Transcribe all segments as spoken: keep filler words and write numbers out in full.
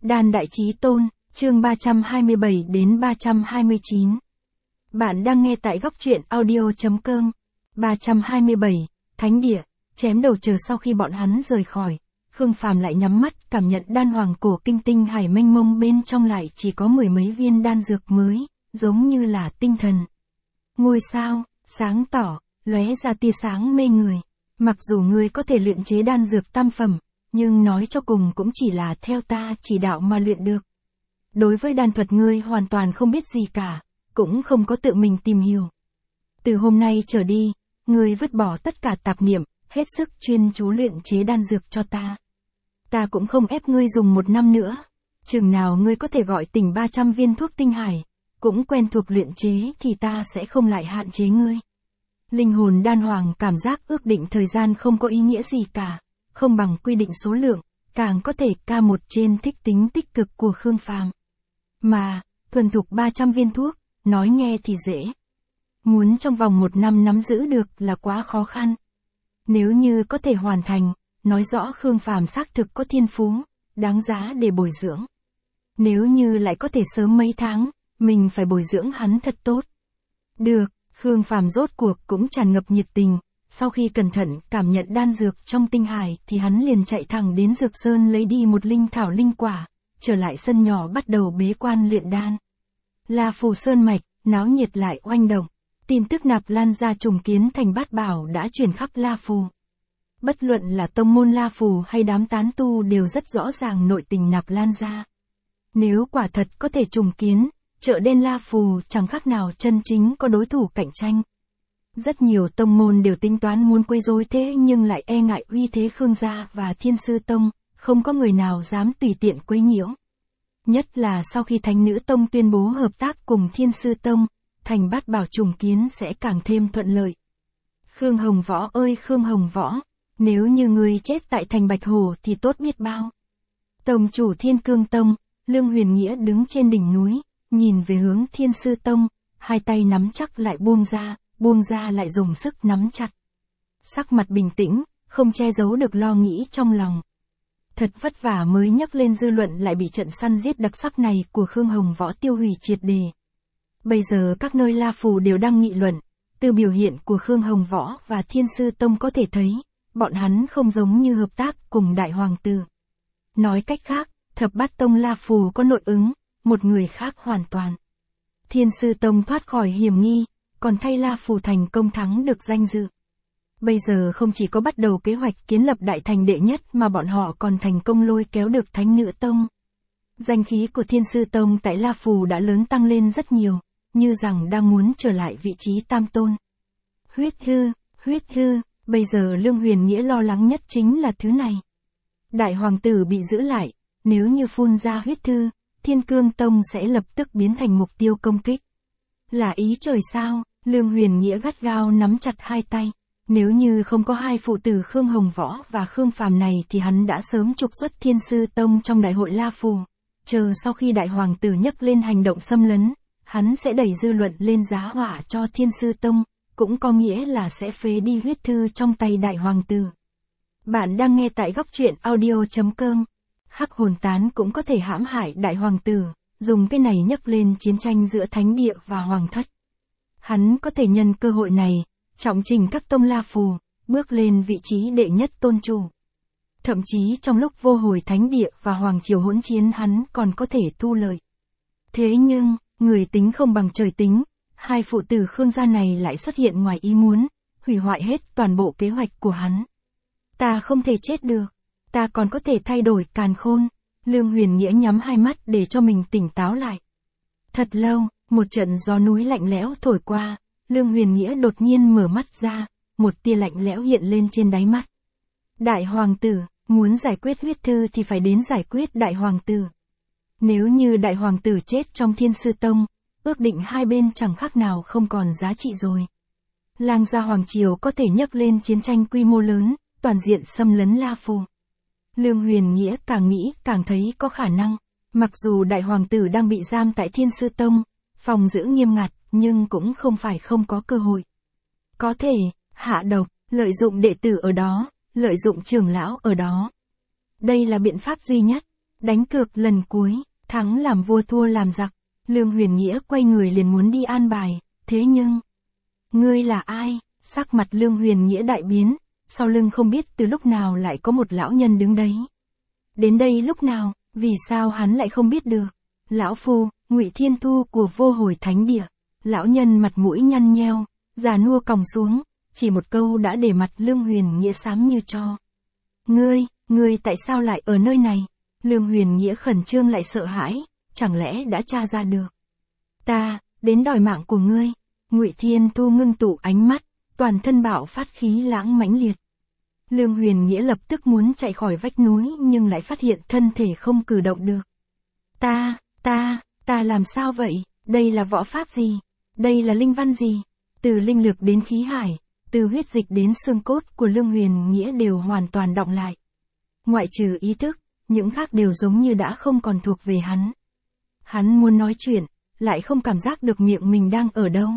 Đan Đại Chí Tôn, chương ba trăm hai mươi bảy đến ba trăm hai mươi chín. Bạn đang nghe tại góc truyện audio.com. ba trăm hai mươi bảy, Thánh Địa, chém đầu chờ sau khi bọn hắn rời khỏi. Khương Phàm lại nhắm mắt cảm nhận đan hoàng cổ kinh tinh hải mênh mông bên trong lại chỉ có mười mấy viên đan dược mới, giống như là tinh thần. Ngôi sao, sáng tỏ, lóe ra tia sáng mê người. Mặc dù ngươi có thể luyện chế đan dược tam phẩm, nhưng nói cho cùng cũng chỉ là theo ta chỉ đạo mà luyện được. Đối với đan thuật ngươi hoàn toàn không biết gì cả, cũng không có tự mình tìm hiểu. Từ hôm nay trở đi, ngươi vứt bỏ tất cả tạp niệm, hết sức chuyên chú luyện chế đan dược cho ta. Ta cũng không ép ngươi dùng một năm nữa. Chừng nào ngươi có thể gọi tỉnh ba trăm viên thuốc tinh hải, cũng quen thuộc luyện chế thì ta sẽ không lại hạn chế ngươi. Linh hồn đan hoàng cảm giác ước định thời gian không có ý nghĩa gì cả, không bằng quy định số lượng, càng có thể ca một trên thích tính tích cực của Khương Phàm. Mà, thuần thục ba trăm viên thuốc, nói nghe thì dễ. Muốn trong vòng một năm nắm giữ được là quá khó khăn. Nếu như có thể hoàn thành, nói rõ Khương Phàm xác thực có thiên phú, đáng giá để bồi dưỡng. Nếu như lại có thể sớm mấy tháng, mình phải bồi dưỡng hắn thật tốt. Được, Khương Phàm rốt cuộc cũng tràn ngập nhiệt tình. Sau khi cẩn thận cảm nhận đan dược trong tinh hải thì hắn liền chạy thẳng đến Dược Sơn lấy đi một linh thảo linh quả, trở lại sân nhỏ bắt đầu bế quan luyện đan. La Phù Sơn mạch, náo nhiệt lại oanh động. Tin tức Nạp Lan gia trùng kiến thành bát bảo đã truyền khắp La Phù. Bất luận là tông môn La Phù hay đám tán tu đều rất rõ ràng nội tình Nạp Lan gia. Nếu quả thật có thể trùng kiến, chợ đen La Phù chẳng khác nào chân chính có đối thủ cạnh tranh. Rất nhiều tông môn đều tính toán muốn quấy rối thế nhưng lại e ngại uy thế Khương gia và Thiên Sư Tông, không có người nào dám tùy tiện quấy nhiễu. Nhất là sau khi Thánh Nữ Tông tuyên bố hợp tác cùng Thiên Sư Tông, thành bát bảo trùng kiến sẽ càng thêm thuận lợi. Khương Hồng Võ ơi Khương Hồng Võ, nếu như ngươi chết tại thành Bạch Hồ thì tốt biết bao. Tông chủ Thiên Cương Tông, Lương Huyền Nghĩa đứng trên đỉnh núi, nhìn về hướng Thiên Sư Tông, hai tay nắm chắc lại buông ra, buông ra lại dùng sức nắm chặt. Sắc mặt bình tĩnh, không che giấu được lo nghĩ trong lòng. Thật vất vả mới nhắc lên dư luận lại bị trận săn giết đặc sắc này của Khương Hồng Võ tiêu hủy triệt đề. Bây giờ các nơi La Phù đều đang nghị luận, từ biểu hiện của Khương Hồng Võ và Thiên Sư Tông có thể thấy, bọn hắn không giống như hợp tác cùng Đại Hoàng Tử. Nói cách khác, Thập Bát Tông La Phù có nội ứng, một người khác hoàn toàn. Thiên Sư Tông thoát khỏi hiểm nghi, còn thay La Phù thành công thắng được danh dự. Bây giờ không chỉ có bắt đầu kế hoạch kiến lập đại thành đệ nhất mà bọn họ còn thành công lôi kéo được Thánh Nữ Tông. Danh khí của Thiên Sư Tông tại La Phù đã lớn tăng lên rất nhiều, như rằng đang muốn trở lại vị trí tam tôn. Huyết hư, huyết hư, bây giờ Lương Huyền Nghĩa lo lắng nhất chính là thứ này. Đại Hoàng Tử bị giữ lại, nếu như phun ra huyết thư, Thiên Cương Tông sẽ lập tức biến thành mục tiêu công kích. Là ý trời sao? Lương Huyền Nghĩa gắt gao nắm chặt hai tay. Nếu như không có hai phụ tử Khương Hồng Võ và Khương Phàm này thì hắn đã sớm trục xuất Thiên Sư Tông trong đại hội La Phù. Chờ sau khi Đại Hoàng Tử nhấc lên hành động xâm lấn, hắn sẽ đẩy dư luận lên giá họa cho Thiên Sư Tông, cũng có nghĩa là sẽ phế đi huyết thư trong tay Đại Hoàng Tử. Bạn đang nghe tại góc truyện audio.com. Hắc hồn tán cũng có thể hãm hại Đại Hoàng Tử, dùng cái này nhấc lên chiến tranh giữa Thánh Địa và Hoàng Thất. Hắn có thể nhân cơ hội này, trọng trình các tông La Phù, bước lên vị trí đệ nhất tôn chủ. Thậm chí trong lúc vô hồi Thánh Địa và Hoàng Triều hỗn chiến hắn còn có thể thu lợi. Thế nhưng, người tính không bằng trời tính, hai phụ tử Khương gia này lại xuất hiện ngoài ý muốn, hủy hoại hết toàn bộ kế hoạch của hắn. Ta không thể chết được, ta còn có thể thay đổi càn khôn. Lương Huyền Nghĩa nhắm hai mắt để cho mình tỉnh táo lại. Thật lâu, một trận gió núi lạnh lẽo thổi qua, Lương Huyền Nghĩa đột nhiên mở mắt ra, một tia lạnh lẽo hiện lên trên đáy mắt. Đại Hoàng Tử, muốn giải quyết huyết thư thì phải đến giải quyết Đại Hoàng Tử. Nếu như Đại Hoàng Tử chết trong Thiên Sư Tông, ước định hai bên chẳng khác nào không còn giá trị rồi. Lang gia Hoàng Triều có thể nhấc lên chiến tranh quy mô lớn, toàn diện xâm lấn La Phù. Lương Huyền Nghĩa càng nghĩ càng thấy có khả năng, mặc dù Đại Hoàng Tử đang bị giam tại Thiên Sư Tông, phòng giữ nghiêm ngặt, nhưng cũng không phải không có cơ hội. Có thể, hạ độc, lợi dụng đệ tử ở đó, lợi dụng trưởng lão ở đó. Đây là biện pháp duy nhất. Đánh cược lần cuối, thắng làm vua thua làm giặc. Lương Huyền Nghĩa quay người liền muốn đi an bài, thế nhưng... Ngươi là ai? Sắc mặt Lương Huyền Nghĩa đại biến, sau lưng không biết từ lúc nào lại có một lão nhân đứng đấy. Đến đây lúc nào, vì sao hắn lại không biết được? Lão phu, Ngụy Thiên Thu của Vô Hồi Thánh Địa. Lão nhân mặt mũi nhăn nheo, già nua còng xuống, chỉ một câu đã để mặt Lương Huyền Nghĩa xám như tro. Ngươi, ngươi tại sao lại ở nơi này? Lương Huyền Nghĩa khẩn trương lại sợ hãi, chẳng lẽ đã tra ra được? Ta, đến đòi mạng của ngươi. Ngụy Thiên Thu ngưng tụ ánh mắt, toàn thân bạo phát khí lãng mãnh liệt. Lương Huyền Nghĩa lập tức muốn chạy khỏi vách núi nhưng lại phát hiện thân thể không cử động được. Ta, ta, ta làm sao vậy? Đây là võ pháp gì? Đây là linh văn gì? Từ linh lực đến khí hải, từ huyết dịch đến xương cốt của Lương Huyền Nghĩa đều hoàn toàn đọng lại. Ngoại trừ ý thức, những khác đều giống như đã không còn thuộc về hắn. Hắn muốn nói chuyện, lại không cảm giác được miệng mình đang ở đâu.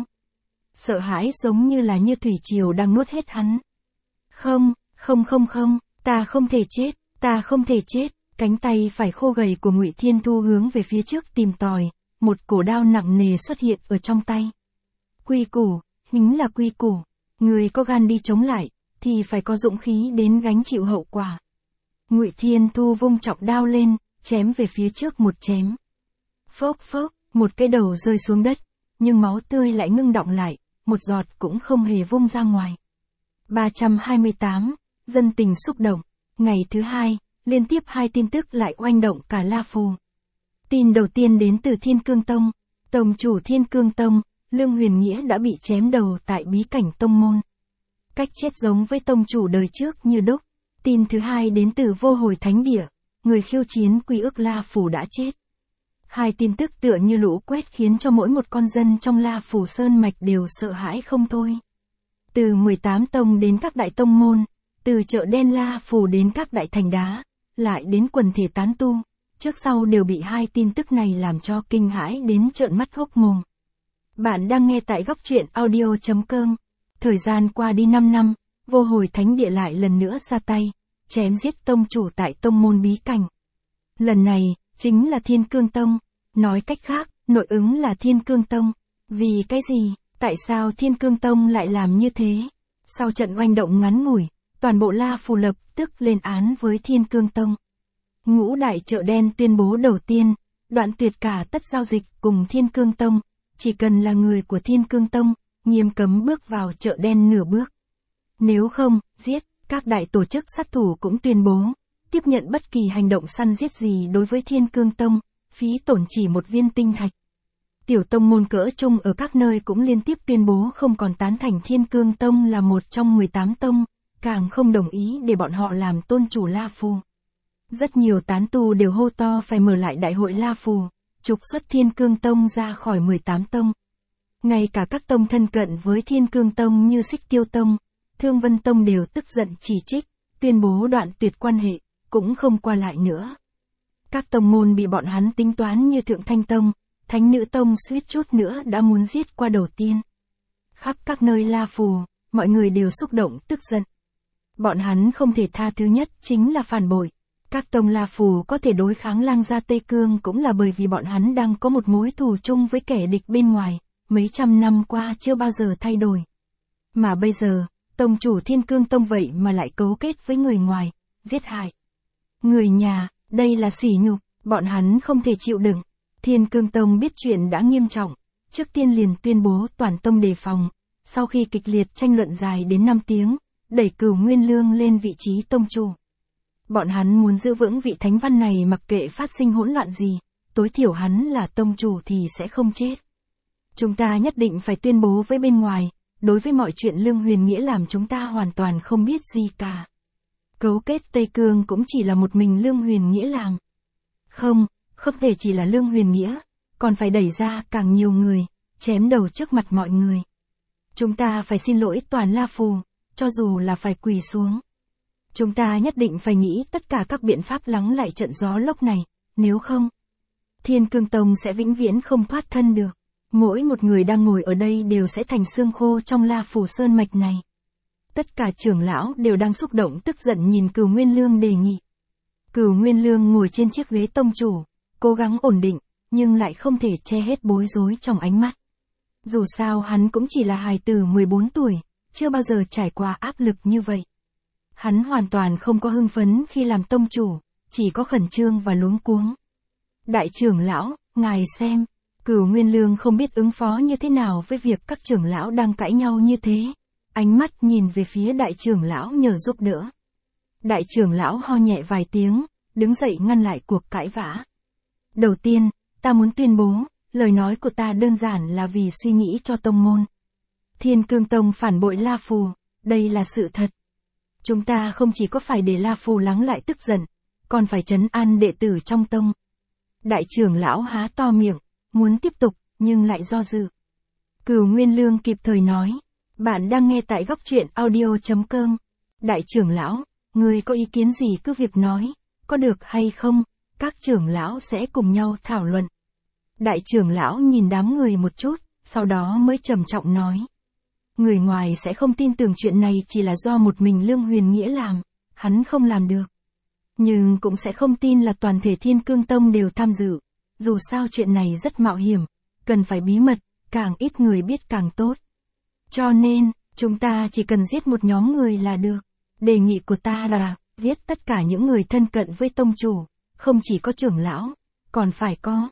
Sợ hãi giống như là như thủy triều đang nuốt hết hắn. Không, không không không, ta không thể chết, ta không thể chết. Cánh tay phải khô gầy của Ngụy Thiên Thu hướng về phía trước tìm tòi, một cổ đao nặng nề xuất hiện ở trong tay. Quy củ, chính là quy củ. Người có gan đi chống lại, thì phải có dũng khí đến gánh chịu hậu quả. Ngụy Thiên Thu vung trọng đao lên, chém về phía trước một chém. Phốc phốc, một cái đầu rơi xuống đất, nhưng máu tươi lại ngưng đọng lại, một giọt cũng không hề vung ra ngoài. ba trăm hai mươi tám, dân tình xúc động. Ngày thứ hai, liên tiếp hai tin tức lại oanh động cả La Phù. Tin đầu tiên đến từ Thiên Cương Tông. Tông chủ Thiên Cương Tông, Lương Huyền Nghĩa đã bị chém đầu tại bí cảnh tông môn. Cách chết giống với tông chủ đời trước như đúc. Tin thứ hai đến từ Vô Hồi Thánh Địa, người khiêu chiến quy ước La Phù đã chết. Hai tin tức tựa như lũ quét khiến cho mỗi một con dân trong La Phù Sơn Mạch đều sợ hãi không thôi. Từ mười tám tông đến các đại tông môn, từ chợ đen La Phù đến các đại thành đá, lại đến quần thể tán tu, trước sau đều bị hai tin tức này làm cho kinh hãi đến trợn mắt hốc mồm. Bạn đang nghe tại góc truyện audio chấm com. Thời gian qua đi năm năm, Vô Hồi Thánh Địa lại lần nữa ra tay, chém giết tông chủ tại tông môn bí cảnh. Lần này, chính là Thiên Cương Tông. Nói cách khác, nội ứng là Thiên Cương Tông. Vì cái gì? Tại sao Thiên Cương Tông lại làm như thế? Sau trận oanh động ngắn ngủi, toàn bộ La Phù lập tức lên án với Thiên Cương Tông. Ngũ đại chợ đen tuyên bố đầu tiên, đoạn tuyệt cả tất giao dịch cùng Thiên Cương Tông, chỉ cần là người của Thiên Cương Tông, nghiêm cấm bước vào chợ đen nửa bước. Nếu không, giết. Các đại tổ chức sát thủ cũng tuyên bố, tiếp nhận bất kỳ hành động săn giết gì đối với Thiên Cương Tông, phí tổn chỉ một viên tinh thạch. Tiểu tông môn cỡ trung ở các nơi cũng liên tiếp tuyên bố không còn tán thành Thiên Cương Tông là một trong mười tám tông, càng không đồng ý để bọn họ làm tôn chủ La Phù. Rất nhiều tán tu đều hô to phải mở lại đại hội La Phù, trục xuất Thiên Cương Tông ra khỏi mười tám tông. Ngay cả các tông thân cận với Thiên Cương Tông như Xích Tiêu Tông, Thương Vân Tông đều tức giận chỉ trích, tuyên bố đoạn tuyệt quan hệ, cũng không qua lại nữa. Các tông môn bị bọn hắn tính toán như Thượng Thanh Tông, Thánh Nữ Tông suýt chút nữa đã muốn giết qua đầu tiên. Khắp các nơi La Phù, mọi người đều xúc động tức giận. Bọn hắn không thể tha thứ nhất chính là phản bội. Các tông La Phù có thể đối kháng Lang Gia Tây Cương cũng là bởi vì bọn hắn đang có một mối thù chung với kẻ địch bên ngoài, mấy trăm năm qua chưa bao giờ thay đổi. Mà bây giờ, tông chủ Thiên Cương Tông vậy mà lại cấu kết với người ngoài, giết hại người nhà, đây là sỉ nhục, bọn hắn không thể chịu đựng. Thiên Cương Tông biết chuyện đã nghiêm trọng, trước tiên liền tuyên bố toàn tông đề phòng, sau khi kịch liệt tranh luận dài đến năm tiếng, đẩy Cửu Nguyên Lương lên vị trí tông chủ. Bọn hắn muốn giữ vững vị thánh văn này mặc kệ phát sinh hỗn loạn gì, tối thiểu hắn là tông chủ thì sẽ không chết. Chúng ta nhất định phải tuyên bố với bên ngoài, đối với mọi chuyện Lương Huyền Nghĩa làm chúng ta hoàn toàn không biết gì cả. Cấu kết Tây Cương cũng chỉ là một mình Lương Huyền Nghĩa làm. Không, không thể chỉ là Lương Huyền Nghĩa, còn phải đẩy ra càng nhiều người, chém đầu trước mặt mọi người. Chúng ta phải xin lỗi toàn La Phù, cho dù là phải quỳ xuống. Chúng ta nhất định phải nghĩ tất cả các biện pháp lắng lại trận gió lốc này, nếu không, Thiên Cương Tông sẽ vĩnh viễn không thoát thân được. Mỗi một người đang ngồi ở đây đều sẽ thành xương khô trong La Phù Sơn Mạch này. Tất cả trưởng lão đều đang xúc động tức giận nhìn Cửu Nguyên Lương đề nghị. Cửu Nguyên Lương ngồi trên chiếc ghế tông chủ, cố gắng ổn định, nhưng lại không thể che hết bối rối trong ánh mắt. Dù sao hắn cũng chỉ là hài tử mười bốn tuổi, chưa bao giờ trải qua áp lực như vậy. Hắn hoàn toàn không có hưng phấn khi làm tông chủ, chỉ có khẩn trương và luống cuống. Đại trưởng lão, ngài xem, Cửu Nguyên Lương không biết ứng phó như thế nào với việc các trưởng lão đang cãi nhau như thế. Ánh mắt nhìn về phía đại trưởng lão nhờ giúp đỡ. Đại trưởng lão ho nhẹ vài tiếng, đứng dậy ngăn lại cuộc cãi vã. Đầu tiên, ta muốn tuyên bố, lời nói của ta đơn giản là vì suy nghĩ cho tông môn. Thiên Cương Tông phản bội La Phù, đây là sự thật. Chúng ta không chỉ có phải để La Phù lắng lại tức giận, còn phải trấn an đệ tử trong tông. Đại trưởng lão há to miệng, muốn tiếp tục, nhưng lại do dự. Cửu Nguyên Lương kịp thời nói, bạn đang nghe tại góc truyện audio chấm com. Đại trưởng lão, người có ý kiến gì cứ việc nói, có được hay không, các trưởng lão sẽ cùng nhau thảo luận. Đại trưởng lão nhìn đám người một chút, sau đó mới trầm trọng nói. Người ngoài sẽ không tin tưởng chuyện này chỉ là do một mình Lương Huyền Nghĩa làm, hắn không làm được. Nhưng cũng sẽ không tin là toàn thể Thiên Cương Tông đều tham dự, dù sao chuyện này rất mạo hiểm, cần phải bí mật, càng ít người biết càng tốt. Cho nên, chúng ta chỉ cần giết một nhóm người là được. Đề nghị của ta là, giết tất cả những người thân cận với tông chủ, không chỉ có trưởng lão, còn phải có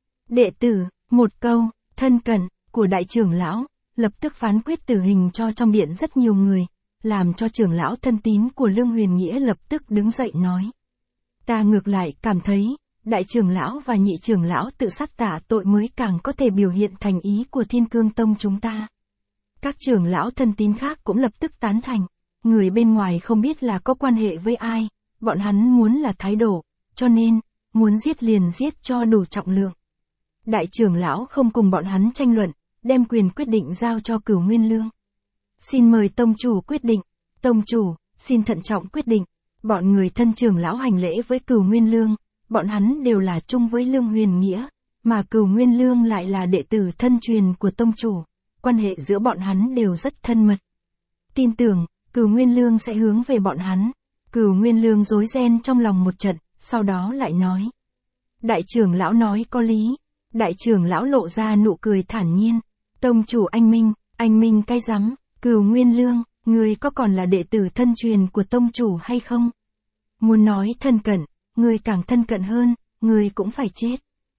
đệ tử. Một câu, thân cận, của đại trưởng lão, lập tức phán quyết tử hình cho trong điện rất nhiều người, làm cho trưởng lão thân tín của Lương Huyền Nghĩa lập tức đứng dậy nói. Ta ngược lại cảm thấy, đại trưởng lão và nhị trưởng lão tự sát tạ tội mới càng có thể biểu hiện thành ý của Thiên Cương Tông chúng ta. Các trưởng lão thân tín khác cũng lập tức tán thành. Người bên ngoài không biết là có quan hệ với ai, bọn hắn muốn là thái độ, cho nên, muốn giết liền giết cho đủ trọng lượng. Đại trưởng lão không cùng bọn hắn tranh luận, đem quyền quyết định giao cho Cửu Nguyên Lương. Xin mời tông chủ quyết định. Tông chủ, xin thận trọng quyết định. Bọn người thân trưởng lão hành lễ với Cửu Nguyên Lương, bọn hắn đều là chung với Lương Huyền Nghĩa, mà Cửu Nguyên Lương lại là đệ tử thân truyền của tông chủ, quan hệ giữa bọn hắn đều rất thân mật. Tin tưởng, Cửu Nguyên Lương sẽ hướng về bọn hắn. Cửu Nguyên Lương rối ren trong lòng một trận, sau đó lại nói. Đại trưởng lão nói có lý. Đại trưởng lão lộ ra nụ cười thản nhiên. Tông chủ anh Minh, anh Minh cái rắm, Cửu Nguyên Lương, người có còn là đệ tử thân truyền của tông chủ hay không? Muốn nói thân cận, người càng thân cận hơn, người cũng phải chết.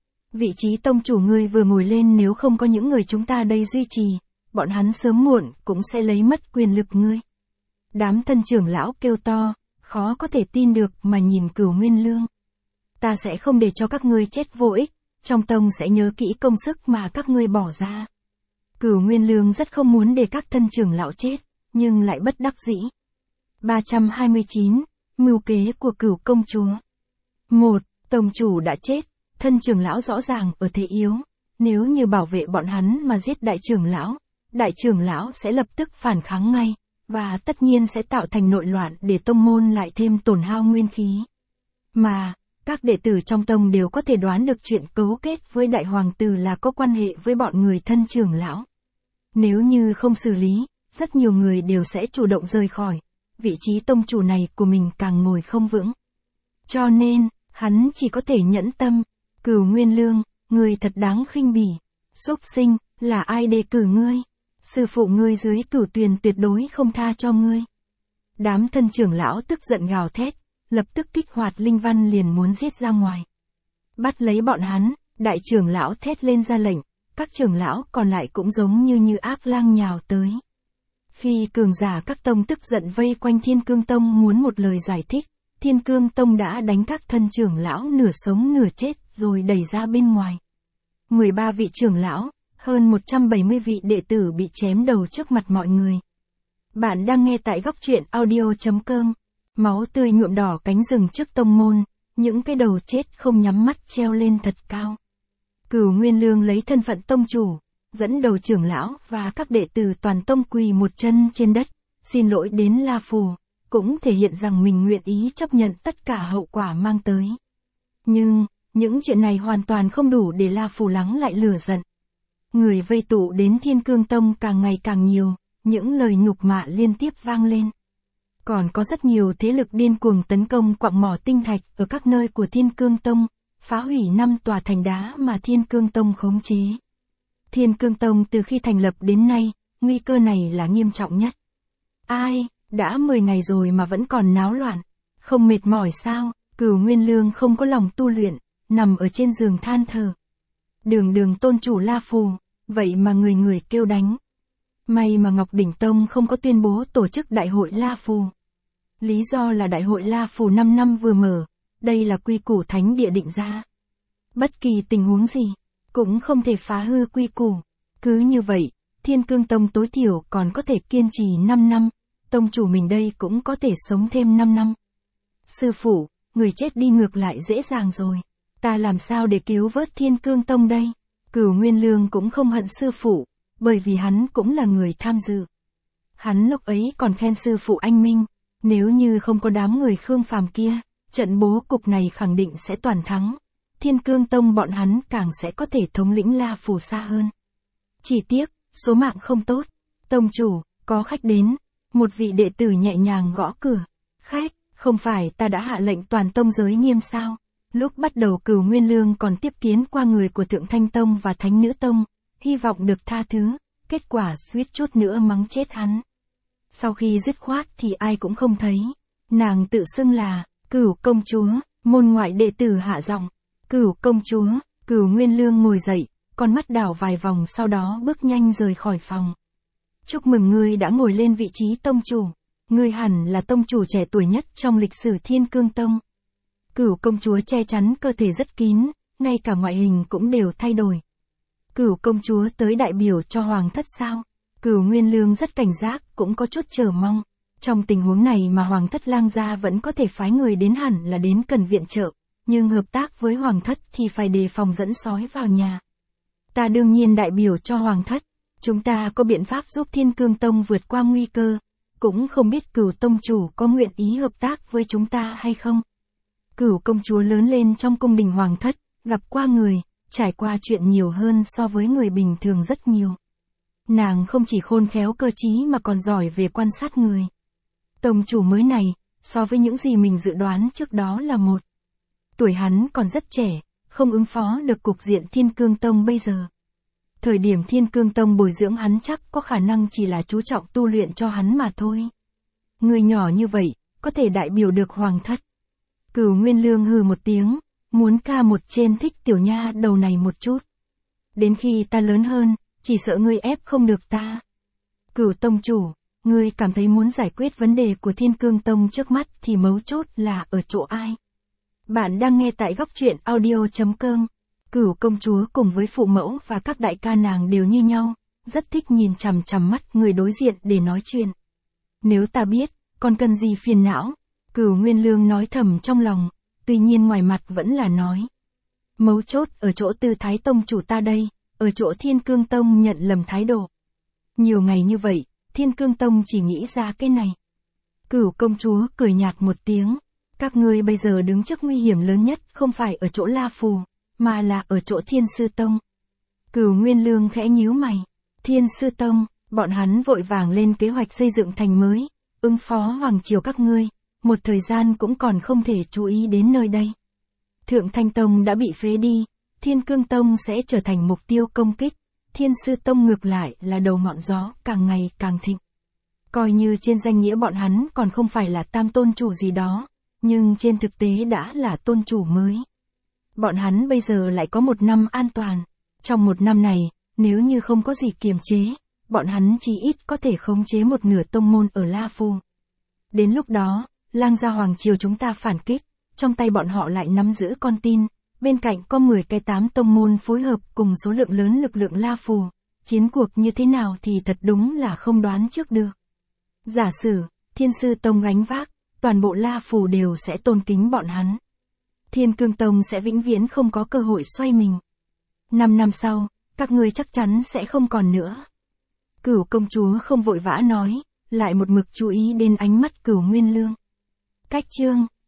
Vị trí tông chủ người vừa ngồi lên nếu không có những người chúng ta đây duy trì, bọn hắn sớm muộn cũng sẽ lấy mất quyền lực ngươi. Đám thân trưởng lão kêu to, khó có thể tin được mà nhìn Cửu Nguyên Lương. Ta sẽ không để cho các ngươi chết vô ích, trong tông sẽ nhớ kỹ công sức mà các ngươi bỏ ra. Cửu Nguyên Lương rất không muốn để các thân trưởng lão chết, nhưng lại bất đắc dĩ. ba trăm hai mươi chín, mưu kế của Cửu công chúa. một. Tông chủ đã chết, thân trưởng lão rõ ràng ở thế yếu, nếu như bảo vệ bọn hắn mà giết đại trưởng lão, đại trưởng lão sẽ lập tức phản kháng ngay, và tất nhiên sẽ tạo thành nội loạn để tông môn lại thêm tổn hao nguyên khí. Mà, các đệ tử trong tông đều có thể đoán được chuyện cấu kết với đại hoàng tử là có quan hệ với bọn người thân trưởng lão. Nếu như không xử lý, rất nhiều người đều sẽ chủ động rời khỏi, vị trí tông chủ này của mình càng ngồi không vững. Cho nên, hắn chỉ có thể nhẫn tâm. Cửu Nguyên Lương, ngươi thật đáng khinh bỉ. Xúc sinh, là ai đề cử ngươi? Sư phụ ngươi dưới Cửu Tuyền tuyệt đối không tha cho ngươi. Đám thân trưởng lão tức giận gào thét, lập tức kích hoạt linh văn liền muốn giết ra ngoài. Bắt lấy bọn hắn, đại trưởng lão thét lên ra lệnh, các trưởng lão còn lại cũng giống như như ác lang nhào tới. Khi cường giả các tông tức giận vây quanh Thiên Cương Tông muốn một lời giải thích, Thiên Cương Tông đã đánh các thân trưởng lão nửa sống nửa chết rồi đẩy ra bên ngoài. mười ba vị trưởng lão, hơn một trăm bảy mươi vị đệ tử bị chém đầu trước mặt mọi người. Bạn đang nghe tại góc truyện audio chấm com. Máu tươi nhuộm đỏ cánh rừng trước tông môn, những cái đầu chết không nhắm mắt treo lên thật cao. Cửu Nguyên Lương lấy thân phận tông chủ, dẫn đầu trưởng lão và các đệ tử toàn tông quỳ một chân trên đất, xin lỗi đến La Phù, cũng thể hiện rằng mình nguyện ý chấp nhận tất cả hậu quả mang tới. Nhưng, những chuyện này hoàn toàn không đủ để La Phù lắng lại lửa giận. Người vây tụ đến Thiên Cương Tông càng ngày càng nhiều, những lời nhục mạ liên tiếp vang lên. Còn có rất nhiều thế lực điên cuồng tấn công quặng mỏ tinh thạch ở các nơi của Thiên Cương Tông, phá hủy năm tòa thành đá mà Thiên Cương Tông khống chế. Thiên Cương Tông từ khi thành lập đến nay, nguy cơ này là nghiêm trọng nhất. Ai, đã mười ngày rồi mà vẫn còn náo loạn, không mệt mỏi sao? Cửu Nguyên Lương không có lòng tu luyện, nằm ở trên giường than thở. Đường đường tôn chủ La Phù, vậy mà người người kêu đánh. May mà Ngọc Đỉnh Tông không có tuyên bố tổ chức đại hội La Phù. Lý do là đại hội La Phù năm năm vừa mở, đây là quy củ thánh địa định ra. Bất kỳ tình huống gì, cũng không thể phá hư quy củ. Cứ như vậy, Thiên Cương Tông tối thiểu còn có thể kiên trì năm năm, tông chủ mình đây cũng có thể sống thêm năm năm. Sư phụ, người chết đi ngược lại dễ dàng rồi. Ta làm sao để cứu vớt Thiên Cương Tông đây? Cửu Nguyên Lương cũng không hận sư phụ, bởi vì hắn cũng là người tham dự. Hắn lúc ấy còn khen sư phụ anh minh, nếu như không có đám người Khương Phàm kia, trận bố cục này khẳng định sẽ toàn thắng. Thiên Cương Tông bọn hắn càng sẽ có thể thống lĩnh La Phù xa hơn. Chỉ tiếc, số mạng không tốt. Tông chủ, có khách đến. Một vị đệ tử nhẹ nhàng gõ cửa. Khách, không phải ta đã hạ lệnh toàn tông giới nghiêm sao? Lúc bắt đầu Cửu Nguyên Lương còn tiếp kiến qua người của Thượng Thanh Tông và Thánh Nữ Tông, hy vọng được tha thứ, kết quả suýt chút nữa mắng chết hắn. Sau khi dứt khoát thì ai cũng không thấy. Nàng tự xưng là Cửu công chúa, môn ngoại đệ tử hạ giọng. Cửu công chúa, Cửu Nguyên Lương ngồi dậy, con mắt đảo vài vòng sau đó bước nhanh rời khỏi phòng. Chúc mừng ngươi đã ngồi lên vị trí tông chủ. Ngươi hẳn là tông chủ trẻ tuổi nhất trong lịch sử Thiên Cương Tông. Cửu công chúa che chắn cơ thể rất kín, ngay cả ngoại hình cũng đều thay đổi. Cửu công chúa tới đại biểu cho hoàng thất sao? Cửu Nguyên Lương rất cảnh giác, cũng có chút chờ mong. Trong tình huống này mà hoàng thất Lang gia vẫn có thể phái người đến hẳn là đến cần viện trợ, nhưng hợp tác với hoàng thất thì phải đề phòng dẫn sói vào nhà. Ta đương nhiên đại biểu cho hoàng thất, chúng ta có biện pháp giúp Thiên Cương Tông vượt qua nguy cơ, cũng không biết Cửu tông chủ có nguyện ý hợp tác với chúng ta hay không. Cửu công chúa lớn lên trong cung đình hoàng thất, gặp qua người, trải qua chuyện nhiều hơn so với người bình thường rất nhiều. Nàng không chỉ khôn khéo cơ trí mà còn giỏi về quan sát người. Tông chủ mới này, so với những gì mình dự đoán trước đó là một. Tuổi hắn còn rất trẻ, không ứng phó được cục diện Thiên Cương Tông bây giờ. Thời điểm Thiên Cương Tông bồi dưỡng hắn chắc có khả năng chỉ là chú trọng tu luyện cho hắn mà thôi. Người nhỏ như vậy, có thể đại biểu được hoàng thất. Cửu Nguyên Lương hừ một tiếng, muốn ca một trên thích tiểu nha đầu này một chút. Đến khi ta lớn hơn, chỉ sợ ngươi ép không được ta. Cửu tông chủ, ngươi cảm thấy muốn giải quyết vấn đề của Thiên Cương Tông trước mắt thì mấu chốt là ở chỗ ai? Bạn đang nghe tại góc truyện audio chấm com. Cửu công chúa cùng với phụ mẫu và các đại ca nàng đều như nhau, rất thích nhìn chằm chằm mắt người đối diện để nói chuyện. Nếu ta biết, còn cần gì phiền não? Cửu Nguyên Lương nói thầm trong lòng, tuy nhiên ngoài mặt vẫn là nói. Mấu chốt ở chỗ Tư Thái tông chủ ta đây, ở chỗ Thiên Cương Tông nhận lầm thái độ. Nhiều ngày như vậy, Thiên Cương Tông chỉ nghĩ ra cái này. Cửu công chúa cười nhạt một tiếng, các ngươi bây giờ đứng trước nguy hiểm lớn nhất không phải ở chỗ La Phù, mà là ở chỗ Thiên Sư Tông. Cửu Nguyên Lương khẽ nhíu mày, Thiên Sư Tông, bọn hắn vội vàng lên kế hoạch xây dựng thành mới, ứng phó hoàng triều các ngươi, một thời gian cũng còn không thể chú ý đến nơi đây. Thượng Thanh Tông đã bị phế đi, Thiên Cương Tông sẽ trở thành mục tiêu công kích, Thiên Sư Tông ngược lại là đầu ngọn gió càng ngày càng thịnh. Coi như trên danh nghĩa bọn hắn còn không phải là tam tôn chủ gì đó, nhưng trên thực tế đã là tôn chủ mới. Bọn hắn bây giờ lại có một năm an toàn. Trong một năm này, nếu như không có gì kiềm chế, bọn hắn chỉ ít có thể khống chế một nửa tông môn ở La Phù. Đến lúc đó, Lang gia hoàng triều chúng ta phản kích, trong tay bọn họ lại nắm giữ con tin, bên cạnh có mười cái tám tông môn phối hợp cùng số lượng lớn lực lượng La Phù. Chiến cuộc như thế nào thì thật đúng là không đoán trước được. Giả sử, Thiên Sư Tông gánh vác, toàn bộ La Phù đều sẽ tôn kính bọn hắn. Thiên Cương Tông sẽ vĩnh viễn không có cơ hội xoay mình. Năm năm sau, các ngươi chắc chắn sẽ không còn nữa. Cửu công chúa không vội vã nói, lại một mực chú ý đến ánh mắt Cửu Nguyên Lương. Cách chương